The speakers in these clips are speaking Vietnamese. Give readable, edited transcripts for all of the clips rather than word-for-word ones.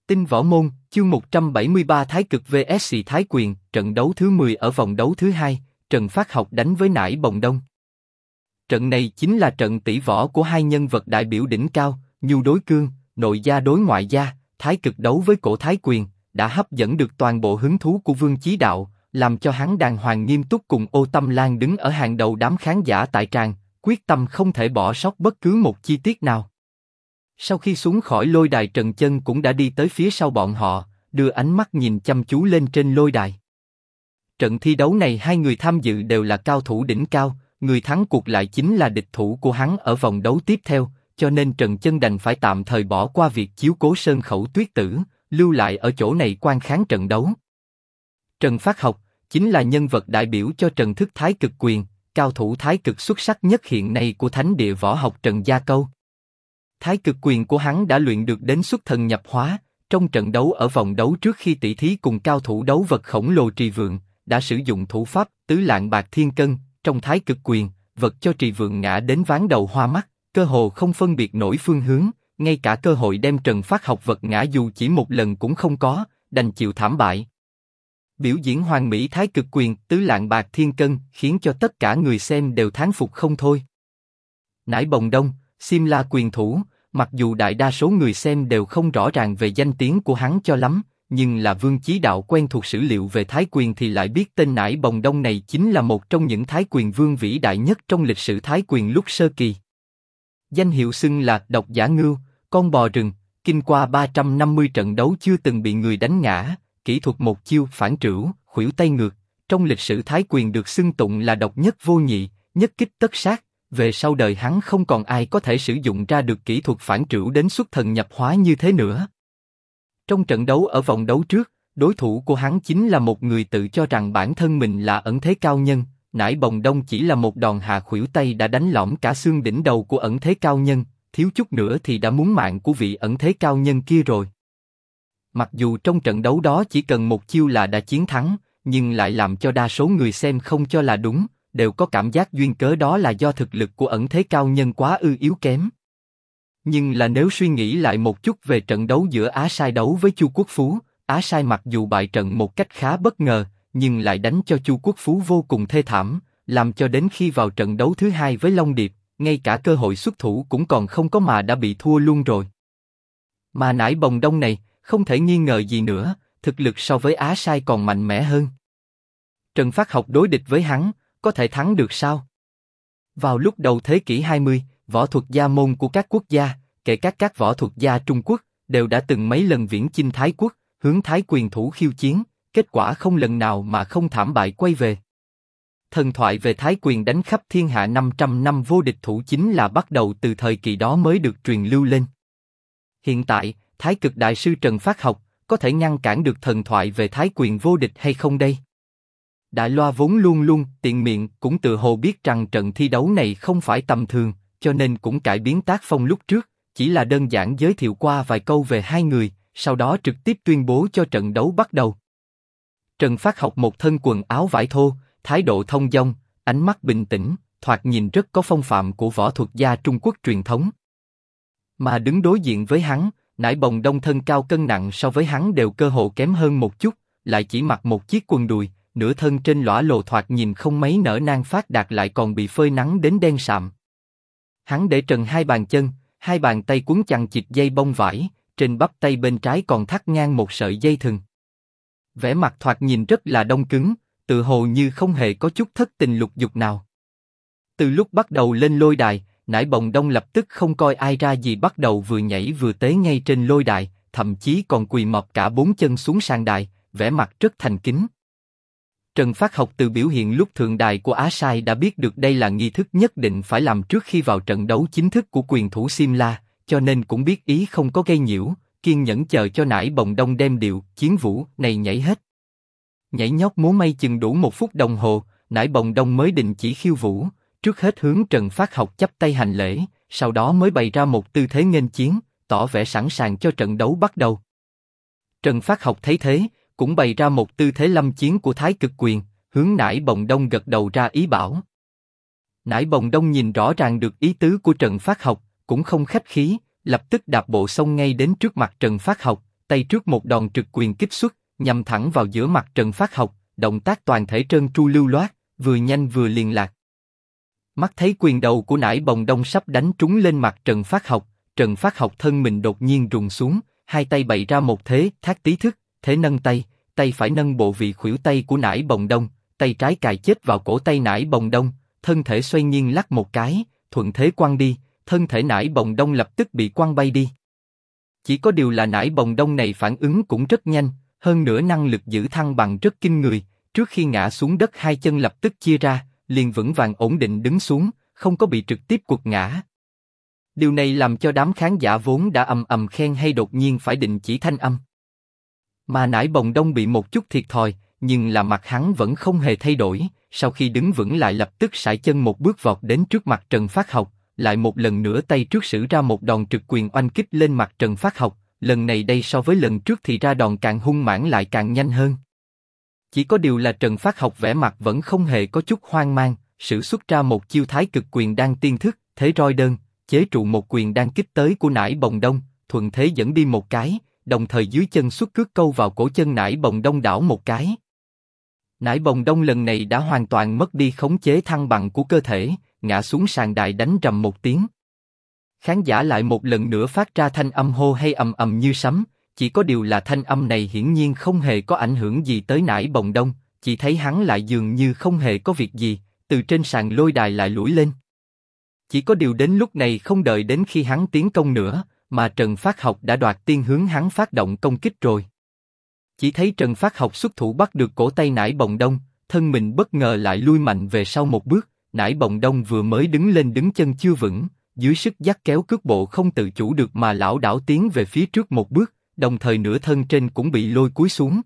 Tinh Võ Môn, chương 173 Thái Cực vs Thái Quyền, trận đấu thứ 10 ở vòng đấu thứ 2, Trần Phát Học đánh với Nải Bồng Đông. Trận này chính là trận tỷ võ của hai nhân vật đại biểu đỉnh cao, Nhu đối cương, nội gia đối ngoại gia, Thái Cực đấu với cổ Thái Quyền, đã hấp dẫn được toàn bộ hứng thú của Vương Chí Đạo, làm cho hắn đàng hoàng nghiêm túc cùng Ô Tâm Lan đứng ở hàng đầu đám khán giả tại tràng, quyết tâm không thể bỏ sót bất cứ một chi tiết nào. Sau khi xuống khỏi lôi đài, Trần Chân cũng đã đi tới phía sau bọn họ, đưa ánh mắt nhìn chăm chú lên trên lôi đài. Trận thi đấu này hai người tham dự đều là cao thủ đỉnh cao, người thắng cuộc lại chính là địch thủ của hắn ở vòng đấu tiếp theo, cho nên Trần Chân đành phải tạm thời bỏ qua việc chiếu cố Sơn Khẩu Tuyết Tử, lưu lại ở chỗ này quan khán trận đấu. Trần Phát Học chính là nhân vật đại biểu cho Trần thức Thái Cực quyền, cao thủ Thái Cực xuất sắc nhất hiện nay của thánh địa võ học Trần Gia Câu. Thái Cực quyền của hắn đã luyện được đến xuất thần nhập hóa, trong trận đấu ở vòng đấu trước khi tỷ thí cùng cao thủ đấu vật khổng lồ Trì Vượng, đã sử dụng thủ pháp tứ lạng bạc thiên cân, trong Thái Cực quyền, vật cho Trì Vượng ngã đến ván đầu hoa mắt, cơ hồ không phân biệt nổi phương hướng, ngay cả cơ hội đem Trần Phát Học vật ngã dù chỉ một lần cũng không có, đành chịu thảm bại. Biểu diễn hoàn mỹ Thái Cực quyền tứ lạng bạc thiên cân khiến cho tất cả người xem đều thán phục không thôi. Nải Bồng Đông, Simla quyền thủ, mặc dù đại đa số người xem đều không rõ ràng về danh tiếng của hắn cho lắm, nhưng là Vương Chí Đạo quen thuộc sử liệu về Thái quyền thì lại biết tên Nải Bồng Đông này chính là một trong những Thái quyền vương vĩ đại nhất trong lịch sử Thái quyền lúc sơ kỳ. Danh hiệu xưng là độc giả ngưu, con bò rừng, kinh qua 350 trận đấu chưa từng bị người đánh ngã, kỹ thuật một chiêu phản trửu, khuỷu tay ngược, trong lịch sử Thái quyền được xưng tụng là độc nhất vô nhị, nhất kích tất sát. Về sau đời hắn không còn ai có thể sử dụng ra được kỹ thuật phản trửu đến xuất thần nhập hóa như thế nữa. Trong trận đấu ở vòng đấu trước, đối thủ của hắn chính là một người tự cho rằng bản thân mình là ẩn thế cao nhân. Nải Bồng Đông chỉ là một đòn hạ khuỷu tay đã đánh lõm cả xương đỉnh đầu của ẩn thế cao nhân, thiếu chút nữa thì đã muốn mạng của vị ẩn thế cao nhân kia rồi. Mặc dù trong trận đấu đó chỉ cần một chiêu là đã chiến thắng, nhưng lại làm cho đa số người xem không cho là đúng, đều có cảm giác duyên cớ đó là do thực lực của ẩn thế cao nhân quá yếu kém. Nhưng là nếu suy nghĩ lại một chút về trận đấu giữa Á Sai đấu với Chu Quốc Phú, Á Sai mặc dù bại trận một cách khá bất ngờ, nhưng lại đánh cho Chu Quốc Phú vô cùng thê thảm, làm cho đến khi vào trận đấu thứ hai với Long Điệp, ngay cả cơ hội xuất thủ cũng còn không có mà đã bị thua luôn rồi. Mà Nải Bồng Đông này, không thể nghi ngờ gì nữa, thực lực so với Á Sai còn mạnh mẽ hơn. Trần Phát Học đối địch với hắn, có thể thắng được sao? Vào lúc đầu thế kỷ 20, võ thuật gia môn của các quốc gia, kể cả các võ thuật gia Trung Quốc, đều đã từng mấy lần viễn chinh Thái Quốc, hướng Thái quyền thủ khiêu chiến, kết quả không lần nào mà không thảm bại quay về. Thần thoại về Thái quyền đánh khắp thiên hạ 500 năm vô địch thủ chính là bắt đầu từ thời kỳ đó mới được truyền lưu lên. Hiện tại, Thái Cực đại sư Trần Phát Học có thể ngăn cản được thần thoại về Thái quyền vô địch hay không đây? Đại Loa vốn luôn luôn tiện miệng cũng tự hồ biết rằng trận thi đấu này không phải tầm thường, cho nên cũng cải biến tác phong lúc trước, chỉ là đơn giản giới thiệu qua vài câu về hai người, sau đó trực tiếp tuyên bố cho trận đấu bắt đầu. Trần Phát Học một thân quần áo vải thô, thái độ thông dong, ánh mắt bình tĩnh, thoạt nhìn rất có phong phạm của võ thuật gia Trung Quốc truyền thống. Mà đứng đối diện với hắn, Nải Bồng Đông thân cao cân nặng so với hắn đều cơ hồ kém hơn một chút, lại chỉ mặc một chiếc quần đùi, nửa thân trên lõa lồ thoạt nhìn không mấy nở nang phát đạt lại còn bị phơi nắng đến đen sạm. Hắn để trần hai bàn chân, hai bàn tay quấn chằng chịt dây bông vải, trên bắp tay bên trái còn thắt ngang một sợi dây thừng. Vẻ mặt thoạt nhìn rất là đông cứng, tự hồ như không hề có chút thất tình lục dục nào. Từ lúc bắt đầu lên lôi đài, Nải Bồng Đông lập tức không coi ai ra gì, bắt đầu vừa nhảy vừa tế ngay trên lôi đài, thậm chí còn quỳ mọp cả bốn chân xuống sàn đài, vẻ mặt rất thành kính. Trần Phát Học từ biểu hiện lúc thượng đài của Á Sai đã biết được đây là nghi thức nhất định phải làm trước khi vào trận đấu chính thức của quyền thủ Simla, cho nên cũng biết ý không có gây nhiễu, kiên nhẫn chờ cho Nải Bồng Đông đem điệu chiến vũ này nhảy hết. Nhảy nhót múa may chừng đủ 1 phút đồng hồ, Nải Bồng Đông mới đình chỉ khiêu vũ, trước hết hướng Trần Phát Học chắp tay hành lễ, sau đó mới bày ra một tư thế nghênh chiến, tỏ vẻ sẵn sàng cho trận đấu bắt đầu. Trần Phát Học thấy thế, cũng bày ra một tư thế lâm chiến của Thái Cực quyền, hướng Nải Bồng Đông gật đầu ra ý bảo. Nải Bồng Đông nhìn rõ ràng được ý tứ của Trần Phát Học, cũng không khách khí, lập tức đạp bộ xông ngay đến trước mặt Trần Phát Học, tay trước một đòn trực quyền kích xuất, nhằm thẳng vào giữa mặt Trần Phát Học, động tác toàn thể trơn tru lưu loát, vừa nhanh vừa liền lạc. Mắt thấy quyền đầu của Nải Bồng Đông sắp đánh trúng lên mặt Trần Phát Học thân mình đột nhiên rùng xuống, hai tay bày ra một thế thác tí thức, thế nâng tay, tay phải nâng bộ vị khuỷu tay của Nải Bồng Đông, tay trái cài chết vào cổ tay Nải Bồng Đông, thân thể xoay nghiêng lắc một cái, thuận thế quăng đi, thân thể Nải Bồng Đông lập tức bị quăng bay đi. Chỉ có điều là Nải Bồng Đông này phản ứng cũng rất nhanh, hơn nữa năng lực giữ thăng bằng rất kinh người, trước khi ngã xuống đất hai chân lập tức chia ra, liền vững vàng ổn định đứng xuống, không có bị trực tiếp quật ngã. Điều này làm cho đám khán giả vốn đã ầm ầm khen hay đột nhiên phải đình chỉ thanh âm. Mà Nải Bồng Đông bị một chút thiệt thòi, nhưng là mặt hắn vẫn không hề thay đổi, sau khi đứng vững lại lập tức sải chân một bước vọt đến trước mặt Trần Phát Học, lại một lần nữa tay trước sử ra một đòn trực quyền oanh kích lên mặt Trần Phát Học, lần này đây so với lần trước thì ra đòn càng hung mãnh lại càng nhanh hơn. Chỉ có điều là Trần Phát Học vẻ mặt vẫn không hề có chút hoang mang, sử xuất ra một chiêu thái cực quyền đan tiên thức, thế roi đơn, chế trụ một quyền đan kích tới của Nải Bồng Đông, thuận thế dẫn đi một cái, đồng thời dưới chân xuất cước câu vào cổ chân Nải Bồng Đông đảo một cái. Nải Bồng Đông lần này đã hoàn toàn mất đi khống chế thăng bằng của cơ thể, ngã xuống sàn đài đánh rầm một tiếng. Khán giả lại một lần nữa phát ra thanh âm hô hay ầm ầm như sấm, chỉ có điều là thanh âm này hiển nhiên không hề có ảnh hưởng gì tới Nải Bồng Đông, chỉ thấy hắn lại dường như không hề có việc gì, từ trên sàn lôi đài lại lủi lên. Chỉ có điều đến lúc này không đợi đến khi hắn tiến công nữa, mà Trần Phát Học đã đoạt tiên hướng hắn phát động công kích rồi. Chỉ thấy Trần Phát Học xuất thủ bắt được cổ tay Nải Bồng Đông, thân mình bất ngờ lại lui mạnh về sau một bước, Nải Bồng Đông vừa mới đứng lên đứng chân chưa vững, dưới sức dắt kéo cước bộ không tự chủ được mà lảo đảo tiến về phía trước một bước, đồng thời nửa thân trên cũng bị lôi cúi xuống.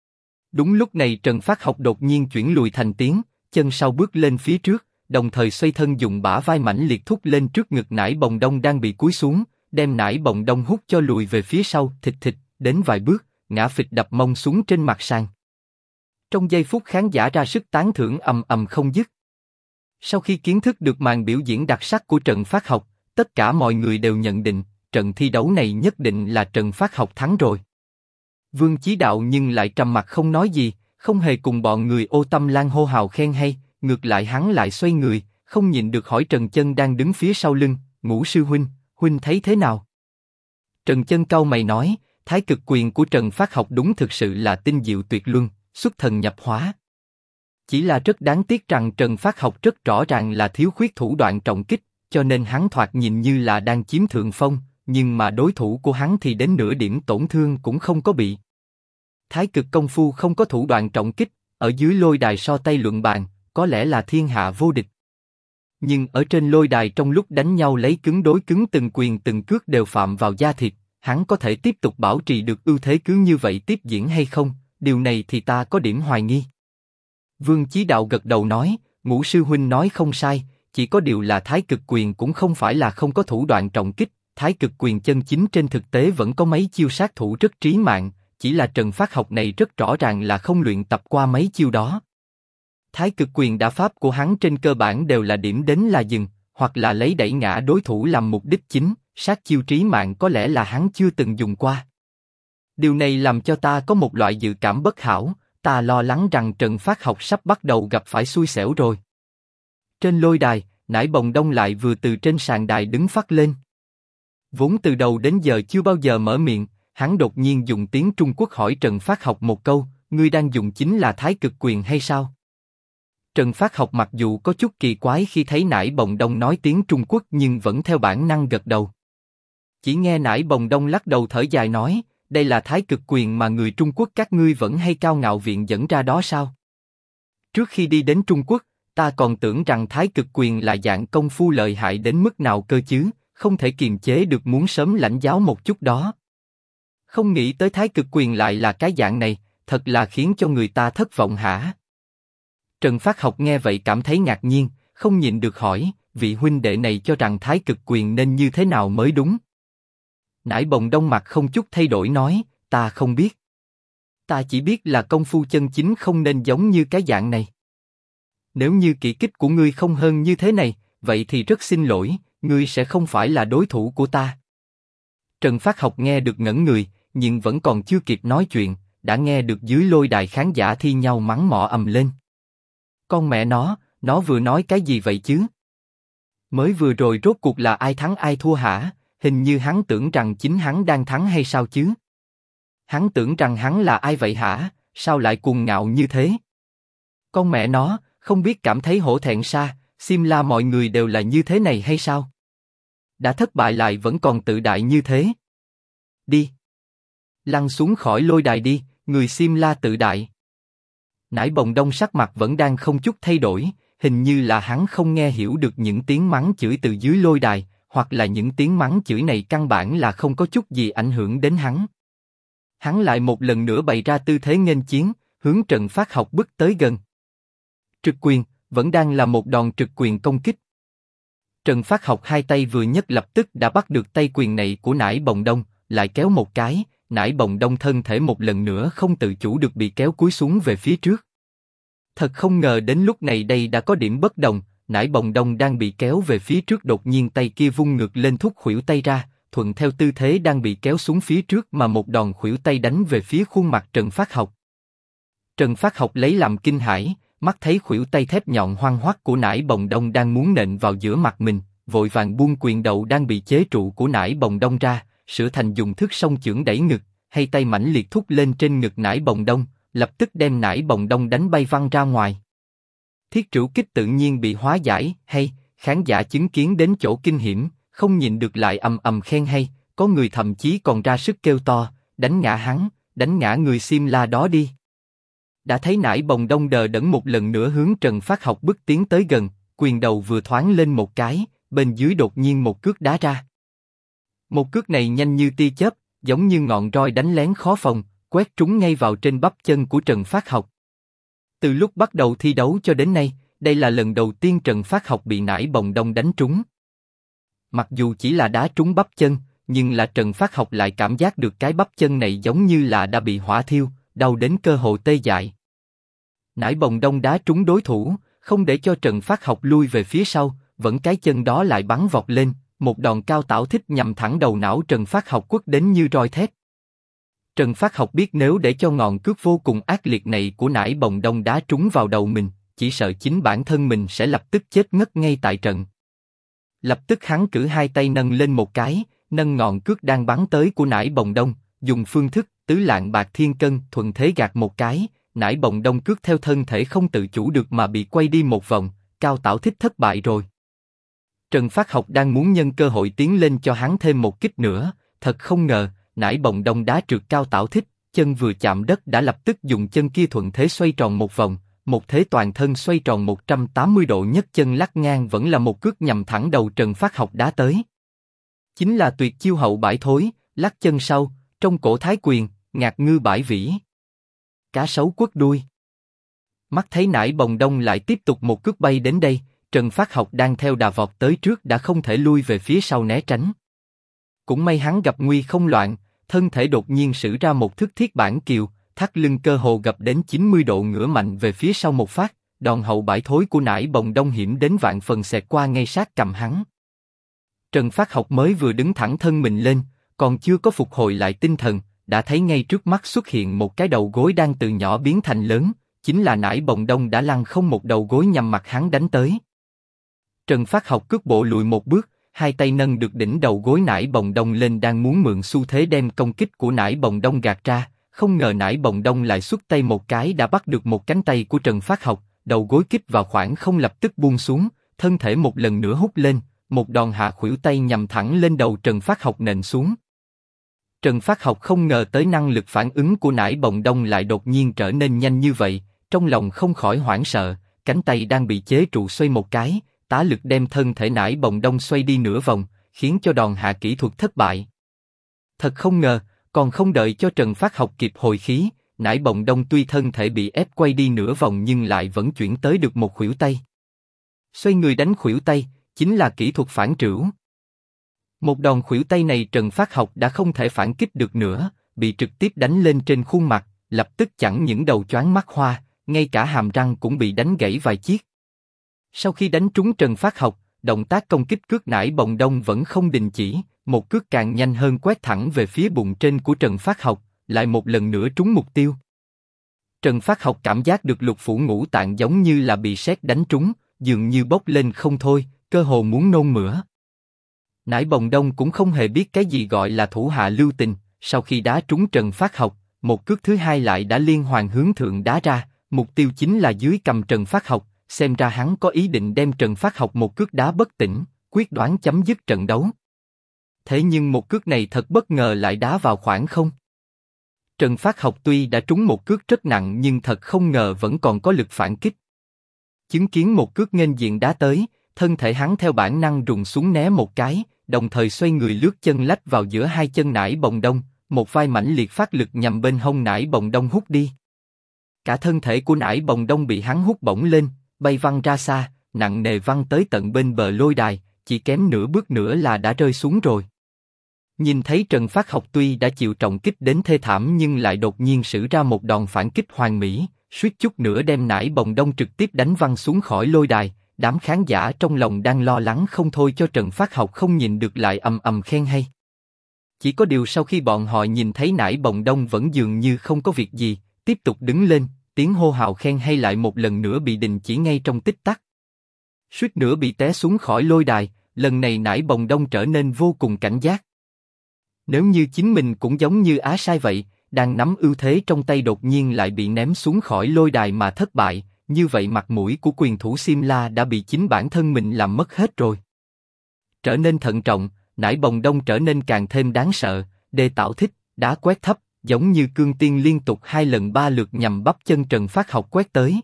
Đúng lúc này Trần Phát Học đột nhiên chuyển lùi thành tiến, chân sau bước lên phía trước, đồng thời xoay thân dùng bả vai mãnh liệt thúc lên trước ngực Nải Bồng Đông đang bị cúi xuống, đem Nải Bồng Đông hút cho lùi về phía sau, thịt thịt, đến vài bước, ngã phịch đập mông xuống trên mặt sàn. Trong giây phút khán giả ra sức tán thưởng ầm ầm không dứt. Sau khi kiến thức được màn biểu diễn đặc sắc của Trần Phát Học, tất cả mọi người đều nhận định, trận thi đấu này nhất định là Trần Phát Học thắng rồi. Vương Chí Đạo nhưng lại trầm mặc không nói gì, không hề cùng bọn người Ô Tâm Lan hô hào khen hay, ngược lại hắn lại xoay người, không nhịn được hỏi Trần Chân đang đứng phía sau lưng, Ngũ sư huynh, huynh thấy thế nào? Trần Chân cau mày nói, thái cực quyền của Trần Phát Học đúng thực sự là tinh diệu tuyệt luân, xuất thần nhập hóa. Chỉ là rất đáng tiếc rằng Trần Phát Học rất rõ ràng là thiếu khuyết thủ đoạn trọng kích, cho nên hắn thoạt nhìn như là đang chiếm thượng phong, nhưng mà đối thủ của hắn thì đến nửa điểm tổn thương cũng không có bị. Thái cực công phu không có thủ đoạn trọng kích, ở dưới lôi đài so tay luận bàn, có lẽ là thiên hạ vô địch. Nhưng ở trên lôi đài trong lúc đánh nhau lấy cứng đối cứng từng quyền từng cước đều phạm vào da thịt, hắn có thể tiếp tục bảo trì được ưu thế cứ như vậy tiếp diễn hay không, điều này thì ta có điểm hoài nghi. Vương Chí Đạo gật đầu nói, Ngũ sư huynh nói không sai, chỉ có điều là thái cực quyền cũng không phải là không có thủ đoạn trọng kích, thái cực quyền chân chính trên thực tế vẫn có mấy chiêu sát thủ rất trí mạng, chỉ là Trần Phát Học này rất rõ ràng là không luyện tập qua mấy chiêu đó. Thái cực quyền đả pháp của hắn trên cơ bản đều là điểm đến là dừng, hoặc là lấy đẩy ngã đối thủ làm mục đích chính, sát chiêu trí mạng có lẽ là hắn chưa từng dùng qua. Điều này làm cho ta có một loại dự cảm bất hảo, ta lo lắng rằng Trần Phát Học sắp bắt đầu gặp phải xui xẻo rồi. Trên lôi đài, Nải Bồng Đông lại vừa từ trên sàn đài đứng phắt lên. Vốn từ đầu đến giờ chưa bao giờ mở miệng, hắn đột nhiên dùng tiếng Trung Quốc hỏi Trần Phát Học một câu, ngươi đang dùng chính là thái cực quyền hay sao? Trần Phát Học mặc dù có chút kỳ quái khi thấy Nải Bồng Đông nói tiếng Trung Quốc nhưng vẫn theo bản năng gật đầu. Chỉ nghe Nải Bồng Đông lắc đầu thở dài nói, đây là thái cực quyền mà người Trung Quốc các ngươi vẫn hay cao ngạo viện dẫn ra đó sao? Trước khi đi đến Trung Quốc, ta còn tưởng rằng thái cực quyền là dạng công phu lợi hại đến mức nào cơ chứ, không thể kiềm chế được muốn sớm lãnh giáo một chút đó. Không nghĩ tới thái cực quyền lại là cái dạng này, thật là khiến cho người ta thất vọng hả? Trần Phát Học nghe vậy cảm thấy ngạc nhiên, không nhịn được hỏi, vị huynh đệ này cho rằng thái cực quyền nên như thế nào mới đúng? Nải Bồng Đông mặt không chút thay đổi nói, ta không biết. Ta chỉ biết là công phu chân chính không nên giống như cái dạng này. Nếu như kỹ kích của ngươi không hơn như thế này, vậy thì rất xin lỗi, ngươi sẽ không phải là đối thủ của ta. Trần Phát Học nghe được ngẩn người, nhưng vẫn còn chưa kịp nói chuyện, đã nghe được dưới lôi đài khán giả thi nhau mắng mỏ ầm lên. Con mẹ nó vừa nói cái gì vậy chứ? Mới vừa rồi rốt cuộc là ai thắng ai thua hả? Hình như hắn tưởng rằng chính hắn đang thắng hay sao chứ? Hắn tưởng rằng hắn là ai vậy hả? Sao lại cuồng ngạo như thế? Con mẹ nó, không biết cảm thấy hổ thẹn sao? Simla mọi người đều là như thế này hay sao? Đã thất bại lại vẫn còn tự đại như thế. Đi. Lăn xuống khỏi lôi đài đi, người Simla tự đại. Nải Bồng Đông sắc mặt vẫn đang không chút thay đổi, hình như là hắn không nghe hiểu được những tiếng mắng chửi từ dưới lôi đài, hoặc là những tiếng mắng chửi này căn bản là không có chút gì ảnh hưởng đến hắn. Hắn lại một lần nữa bày ra tư thế nghênh chiến, hướng Trần Phát Học bước tới gần. Trực quyền, vẫn đang là một đòn trực quyền công kích. Trần Phát Học hai tay vừa nhấc lập tức đã bắt được tay quyền này của Nải Bồng Đông, lại kéo một cái, Nải Bồng Đông thân thể một lần nữa không tự chủ được bị kéo cúi xuống về phía trước. Thật không ngờ đến lúc này đây đã có điểm bất đồng, Nải Bồng Đông đang bị kéo về phía trước đột nhiên tay kia vung ngược lên thúc khuỷu tay ra, thuận theo tư thế đang bị kéo xuống phía trước mà một đòn khuỷu tay đánh về phía khuôn mặt Trần Phát Học. Trần Phát Học lấy làm kinh hãi, mắt thấy khuỷu tay thép nhọn hoăng hoắt của Nải Bồng Đông đang muốn nện vào giữa mặt mình, vội vàng buông quyền đầu đang bị chế trụ của Nải Bồng Đông ra, sửa thành dùng thức song chưởng đẩy ngực, hay tay mãnh liệt thúc lên trên ngực Nải Bồng Đông, lập tức đem Nải Bồng Đông đánh bay văng ra ngoài. Thiết trửu kích tự nhiên bị hóa giải, hay, khán giả chứng kiến đến chỗ kinh hiểm, không nhìn được lại ầm ầm khen hay, có người thậm chí còn ra sức kêu to, đánh ngã hắn, đánh ngã người Simla đó đi. Đã thấy Nải Bồng Đông đờ đẫn một lần nữa hướng Trần Phát Học bước tiến tới gần, quyền đầu vừa thoáng lên một cái, bên dưới đột nhiên một cước đá ra. Một cước này nhanh như tia chớp, giống như ngọn roi đánh lén khó phòng, quét trúng ngay vào trên bắp chân của Trần Phát Học. Từ lúc bắt đầu thi đấu cho đến nay, đây là lần đầu tiên Trần Phát Học bị Nải Bồng Đông đánh trúng. Mặc dù chỉ là đá trúng bắp chân, nhưng là Trần Phát Học lại cảm giác được cái bắp chân này giống như là đã bị hỏa thiêu, đau đến cơ hồ tê dại. Nải Bồng Đông đá trúng đối thủ, không để cho Trần Phát Học lui về phía sau, vẫn cái chân đó lại bắn vọt lên, một đòn cao tảo thích nhằm thẳng đầu não Trần Phát Học quất đến như roi thép. Trần Phát Học biết nếu để cho ngọn cước vô cùng ác liệt này của Nải Bồng Đông đá trúng vào đầu mình, chỉ sợ chính bản thân mình sẽ lập tức chết ngất ngay tại trận. Lập tức hắn cử hai tay nâng lên một cái, nâng ngọn cước đang bắn tới của Nải Bồng Đông, dùng phương thức tứ lạng bạc thiên cân thuận thế gạt một cái, Nải Bồng Đông cước theo thân thể không tự chủ được mà bị quay đi một vòng, cao tảo thích thất bại rồi. Trần Phát Học đang muốn nhân cơ hội tiến lên cho hắn thêm một kích nữa, thật không ngờ, Nải Bồng Đông đá trượt cao tảo thích, chân vừa chạm đất đã lập tức dùng chân kia thuận thế xoay tròn một vòng, một thế toàn thân xoay tròn 180 độ nhất chân lắc ngang vẫn là một cước nhằm thẳng đầu Trần Phát Học đá tới. Chính là tuyệt chiêu hậu bãi thối, lắc chân sau, trong cổ thái quyền, ngạc ngư bãi vĩ. Cá sấu quất đuôi. Mắt thấy Nải Bồng Đông lại tiếp tục một cước bay đến đây, Trần Phát Học đang theo đà vọt tới trước đã không thể lui về phía sau né tránh. Cũng may hắn gặp nguy không loạn, thân thể đột nhiên sử ra một thức thiết bản kiều, thắt lưng cơ hồ gập đến 90 độ ngửa mạnh về phía sau một phát, đòn hậu bãi thối của Nải Bồng Đông hiểm đến vạn phần xẹt qua ngay sát cầm hắn. Trần Phát Học mới vừa đứng thẳng thân mình lên, còn chưa có phục hồi lại tinh thần, đã thấy ngay trước mắt xuất hiện một cái đầu gối đang từ nhỏ biến thành lớn, chính là Nải Bồng Đông đã lăn không một đầu gối nhằm mặt hắn đánh tới. Trần Phát Học cước bộ lùi một bước, hai tay nâng được đỉnh đầu gối Nải Bồng Đông lên đang muốn mượn xu thế đem công kích của Nải Bồng Đông gạt ra, không ngờ Nải Bồng Đông lại xuất tay một cái đã bắt được một cánh tay của Trần Phát Học, đầu gối kích vào khoảng không lập tức buông xuống, thân thể một lần nữa hút lên, một đòn hạ khuỷu tay nhằm thẳng lên đầu Trần Phát Học nện xuống. Trần Phát Học không ngờ tới năng lực phản ứng của Nải Bồng Đông lại đột nhiên trở nên nhanh như vậy, trong lòng không khỏi hoảng sợ, cánh tay đang bị chế trụ xoay một cái, tá lực đem thân thể Nải Bồng Đông xoay đi nửa vòng, khiến cho đòn hạ kỹ thuật thất bại. Thật không ngờ, còn không đợi cho Trần Phát Học kịp hồi khí, Nải Bồng Đông tuy thân thể bị ép quay đi nửa vòng nhưng lại vẫn chuyển tới được một khuỷu tay. Xoay người đánh khuỷu tay, chính là kỹ thuật phản trửu. Một đòn khuỷu tay này Trần Phát Học đã không thể phản kích được nữa, bị trực tiếp đánh lên trên khuôn mặt, lập tức chẳng những đầu choáng mắt hoa, ngay cả hàm răng cũng bị đánh gãy vài chiếc. Sau khi đánh trúng Trần Phát Học, động tác công kích cước nải bồng đông vẫn không đình chỉ, một cước càng nhanh hơn quét thẳng về phía bụng trên của Trần Phát Học, lại một lần nữa trúng mục tiêu. Trần Phát Học cảm giác được lục phủ ngũ tạng giống như là bị sét đánh trúng, dường như bốc lên không thôi, cơ hồ muốn nôn mửa. Nải bồng đông cũng không hề biết cái gì gọi là thủ hạ lưu tình, sau khi đá trúng Trần Phát Học, một cước thứ hai lại đã liên hoàn hướng thượng đá ra, mục tiêu chính là dưới cằm Trần Phát Học, xem ra hắn có ý định đem Trần Phát Học một cước đá bất tỉnh, quyết đoán chấm dứt trận đấu. Thế nhưng một cước này thật bất ngờ lại đá vào khoảng không. Trần Phát Học tuy đã trúng một cước rất nặng nhưng thật không ngờ vẫn còn có lực phản kích. Chứng kiến một cước nghênh diện đá tới, thân thể hắn theo bản năng rùng xuống né một cái, đồng thời xoay người lướt chân lách vào giữa hai chân nải bồng đông, một vai mãnh liệt phát lực nhằm bên hông nải bồng đông hút đi. Cả thân thể của nải bồng đông bị hắn hút bổng lên, bay văng ra xa, nặng nề văng tới tận bên bờ lôi đài, chỉ kém nửa bước nữa là đã rơi xuống rồi. Nhìn thấy Trần Phát Học tuy đã chịu trọng kích đến thê thảm nhưng lại đột nhiên sử ra một đòn phản kích hoàn mỹ, suýt chút nữa đem nải bồng đông trực tiếp đánh văng xuống khỏi lôi đài. Đám khán giả trong lòng đang lo lắng không thôi cho Trần Phát Học không nhìn được lại ầm ầm khen hay. Chỉ có điều sau khi bọn họ nhìn thấy nải bồng đông vẫn dường như không có việc gì, tiếp tục đứng lên, tiếng hô hào khen hay lại một lần nữa bị đình chỉ ngay trong tích tắc. Suýt nữa bị té xuống khỏi lôi đài, lần này nải bồng đông trở nên vô cùng cảnh giác. Nếu như chính mình cũng giống như Á Sai vậy, đang nắm ưu thế trong tay đột nhiên lại bị ném xuống khỏi lôi đài mà thất bại, như vậy mặt mũi của quyền thủ Simla đã bị chính bản thân mình làm mất hết rồi. Trở nên thận trọng, nải bồng đông trở nên càng thêm đáng sợ, Đề Tạo thích, đá quét thấp, giống như cương tiên liên tục 2 lần 3 lượt nhằm bắp chân Trần Phát Học quét tới.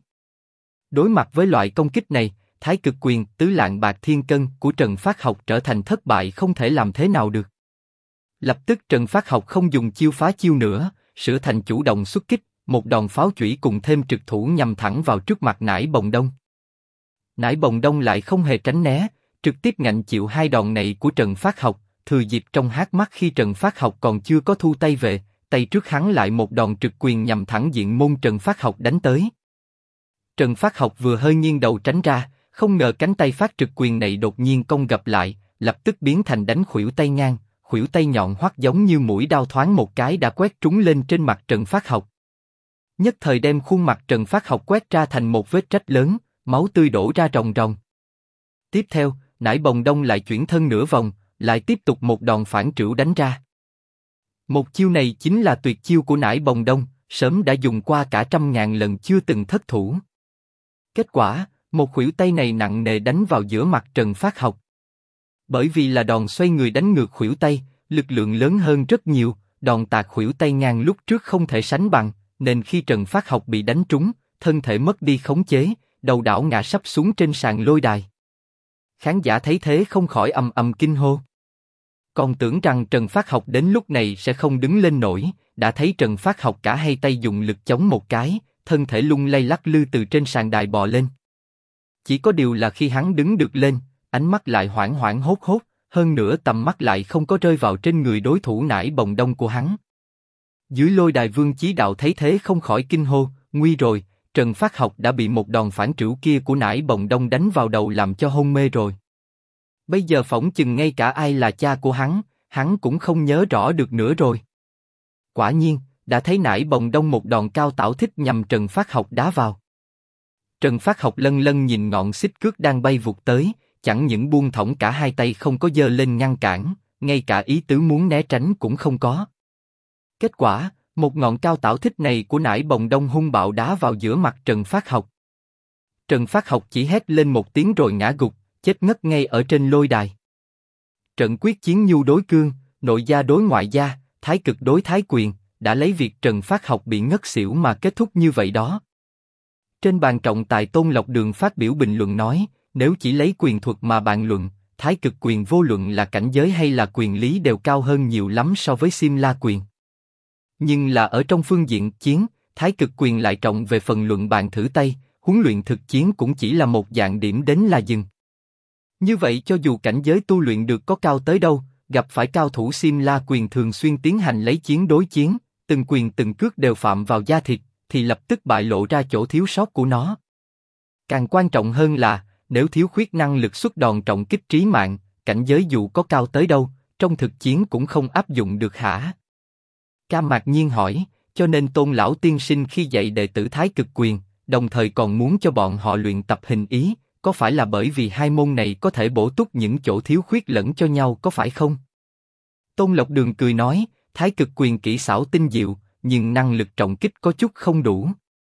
Đối mặt với loại công kích này, Thái Cực Quyền tứ lạng bạc thiên cân của Trần Phát Học trở thành thất bại không thể làm thế nào được. Lập tức Trần Phát Học không dùng chiêu phá chiêu nữa, sửa thành chủ động xuất kích, một đòn pháo chủy cùng thêm trực thủ nhằm thẳng vào trước mặt nải bồng đông. Nải bồng đông lại không hề tránh né, trực tiếp ngạnh chịu hai đòn này của Trần Phát Học, thừa dịp trong hát mắt khi Trần Phát Học còn chưa có thu tay về, tay trước hắn lại một đòn trực quyền nhằm thẳng diện môn Trần Phát Học đánh tới. Trần Phát Học vừa hơi nghiêng đầu tránh ra, không ngờ cánh tay phát trực quyền này đột nhiên cong gập lại, lập tức biến thành đánh khuỷu tay ngang, khuỷu tay nhọn hoắt giống như mũi đao thoáng một cái đã quét trúng lên trên mặt Trần Phát Học. Nhất thời đem khuôn mặt Trần Phát Học quét ra thành một vết rách lớn, máu tươi đổ ra ròng ròng. Tiếp theo, nải bồng đông lại chuyển thân nửa vòng, lại tiếp tục một đòn phản trửu đánh ra. Một chiêu này chính là tuyệt chiêu của nải bồng đông, sớm đã dùng qua cả 100.000 lần chưa từng thất thủ. Kết quả, một khuỷu tay này nặng nề đánh vào giữa mặt Trần Phát Học. Bởi vì là đòn xoay người đánh ngược khuỷu tay, lực lượng lớn hơn rất nhiều, đòn tạt khuỷu tay ngang lúc trước không thể sánh bằng, nên khi Trần Phát Học bị đánh trúng, thân thể mất đi khống chế, đầu đảo ngã sắp xuống trên sàn lôi đài. Khán giả thấy thế không khỏi ầm ầm kinh hô. Còn tưởng rằng Trần Phát Học đến lúc này sẽ không đứng lên nổi, đã thấy Trần Phát Học cả hai tay dùng lực chống một cái, thân thể lung lay lắc lư từ trên sàn đài bò lên. Chỉ có điều là khi hắn đứng được lên, ánh mắt lại hoảng hoảng hốt hốt, hơn nữa tầm mắt lại không có rơi vào trên người đối thủ nải bồng đông của hắn. Dưới lôi đài Vương Chí Đạo thấy thế không khỏi kinh hô, nguy rồi, Trần Phát Học đã bị một đòn phản trửu kia của nải bồng đông đánh vào đầu làm cho hôn mê rồi. Bây giờ phỏng chừng ngay cả ai là cha của hắn cũng không nhớ rõ được nữa rồi. Quả nhiên, đã thấy nải bồng đông một đòn cao tảo thích nhằm Trần Phát Học đá vào. Trần Phát Học lân lân nhìn ngọn xích cước đang bay vụt tới, chẳng những buông thõng cả hai tay không có giơ lên ngăn cản, ngay cả ý tứ muốn né tránh cũng không có. Kết quả, một ngọn cao tảo thích này của nải bồng đông hung bạo đá vào giữa mặt Trần Phát Học. Trần Phát Học chỉ hét lên một tiếng rồi ngã gục, chết ngất ngay ở trên lôi đài. Trận quyết chiến nhu đối cương, nội gia đối ngoại gia, thái cực đối thái quyền, đã lấy việc Trần Phát Học bị ngất xỉu mà kết thúc như vậy đó. Trên bàn trọng tài Tôn Lộc Đường phát biểu bình luận nói, nếu chỉ lấy quyền thuật mà bàn luận, thái cực quyền vô luận là cảnh giới hay là quyền lý đều cao hơn nhiều lắm so với Simla quyền. Nhưng là ở trong phương diện chiến, thái cực quyền lại trọng về phần luận bàn thử tay, huấn luyện thực chiến cũng chỉ là một dạng điểm đến là dừng. Như vậy cho dù cảnh giới tu luyện được có cao tới đâu, gặp phải cao thủ Simla quyền thường xuyên tiến hành lấy chiến đối chiến, từng quyền từng cước đều phạm vào da thịt, thì lập tức bại lộ ra chỗ thiếu sót của nó. Càng quan trọng hơn là, Nếu thiếu khuyết năng lực xuất đòn trọng kích trí mạng, cảnh giới dù có cao tới đâu, trong thực chiến cũng không áp dụng được hả? Cam Mạc Nhiên hỏi, cho nên Tôn lão tiên sinh khi dạy đệ tử Thái Cực Quyền, đồng thời còn muốn cho bọn họ luyện tập hình ý, có phải là bởi vì hai môn này có thể bổ túc những chỗ thiếu khuyết lẫn cho nhau có phải không? Tôn Lộc Đường cười nói, Thái Cực Quyền kỹ xảo tinh diệu, nhưng năng lực trọng kích có chút không đủ.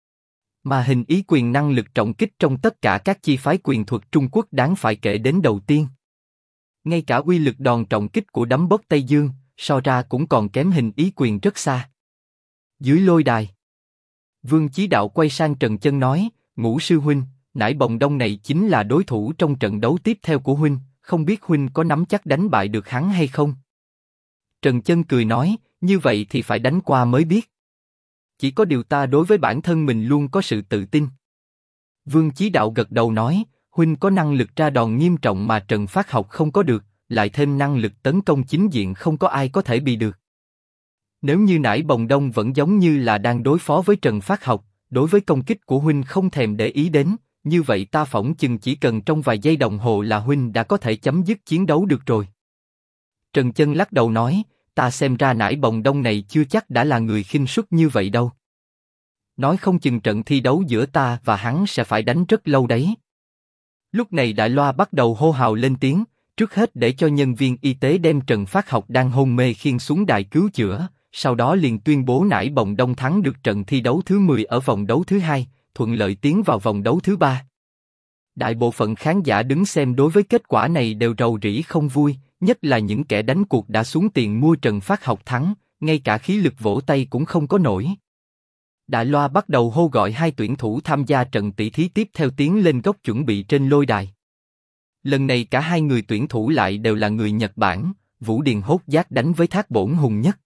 Mà hình ý quyền năng lực trọng kích trong tất cả các chi phái quyền thuật Trung Quốc đáng phải kể đến đầu tiên. Ngay cả uy lực đòn trọng kích của đấm bốc Tây Dương, so ra cũng còn kém hình ý quyền rất xa. Dưới lôi đài, Vương Chí Đạo quay sang Trần Chân nói, Ngũ sư huynh, nải Bồng Đông này chính là đối thủ trong trận đấu tiếp theo của huynh, không biết huynh có nắm chắc đánh bại được hắn hay không? Trần Chân cười nói, như vậy thì phải đánh qua mới biết. Chỉ có điều ta đối với bản thân mình luôn có sự tự tin. Vương Chí Đạo gật đầu nói, huynh có năng lực ra đòn nghiêm trọng mà Trần Phát Học không có được, lại thêm năng lực tấn công chính diện không có ai có thể bị được. Nếu như nải Bồng Đông vẫn giống như là đang đối phó với Trần Phát Học, đối với công kích của huynh không thèm để ý đến, như vậy ta phỏng chừng chỉ cần trong vài giây đồng hồ là huynh đã có thể chấm dứt chiến đấu được rồi. Trần Chân lắc đầu nói, ta xem ra nải Bồng Đông này chưa chắc đã là người khinh suất như vậy đâu. Nói không chừng trận thi đấu giữa ta và hắn sẽ phải đánh rất lâu đấy. Lúc này đại loa bắt đầu hô hào lên tiếng, trước hết để cho nhân viên y tế đem Trần Phát Học đang hôn mê khiêng xuống đài cứu chữa, sau đó liền tuyên bố nải Bồng Đông thắng được trận thi đấu thứ 10 ở vòng đấu thứ 2, thuận lợi tiến vào vòng đấu thứ 3. Đại bộ phận khán giả đứng xem đối với kết quả này đều rầu rĩ không vui, nhất là những kẻ đánh cuộc đã xuống tiền mua Trần Phát Học thắng, ngay cả khí lực vỗ tay cũng không có nổi. Đại loa bắt đầu hô gọi hai tuyển thủ tham gia trận tỷ thí tiếp theo tiến lên góc chuẩn bị trên lôi đài. Lần này cả hai người tuyển thủ lại đều là người Nhật Bản, Vũ Điền Hốt Giác đánh với Thác Bổn Hùng Nhất.